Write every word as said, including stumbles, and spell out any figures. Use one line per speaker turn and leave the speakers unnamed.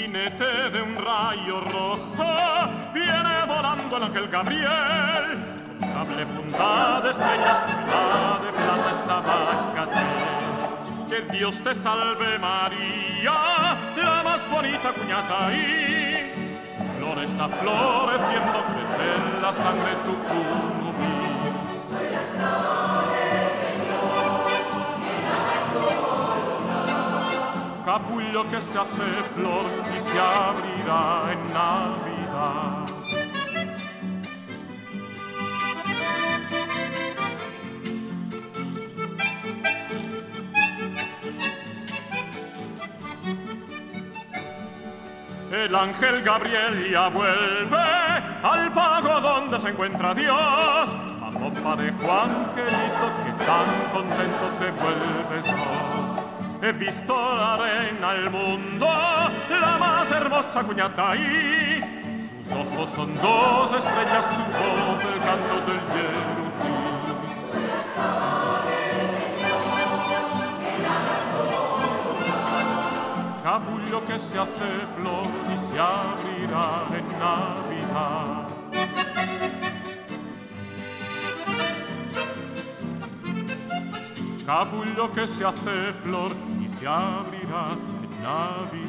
jinete de un rayo rojo, viene volando el ángel Gabriel, con sable punta de estrellas, punta de plata esta bacatel. Que Dios te salve María, la más bonita cuñata ahí. Flor está floreciendo, crece en la sangre tu curumí.
Soy las flores, Señor, en la sola.
Capullo que se hace flor y se abrirá en Navidad. El ángel Gabriel ya vuelve al pago donde se encuentra Dios, a pompa de Juan Angelito que tan contento te vuelves vos. He visto la reina del mundo, la más hermosa cuñata ahí. Sus ojos son dos estrellas, su voz el canto del yerutí. Capullo que se hace flor y se abrirá en Navidad. Capullo que se hace flor y se abrirá en Navidad.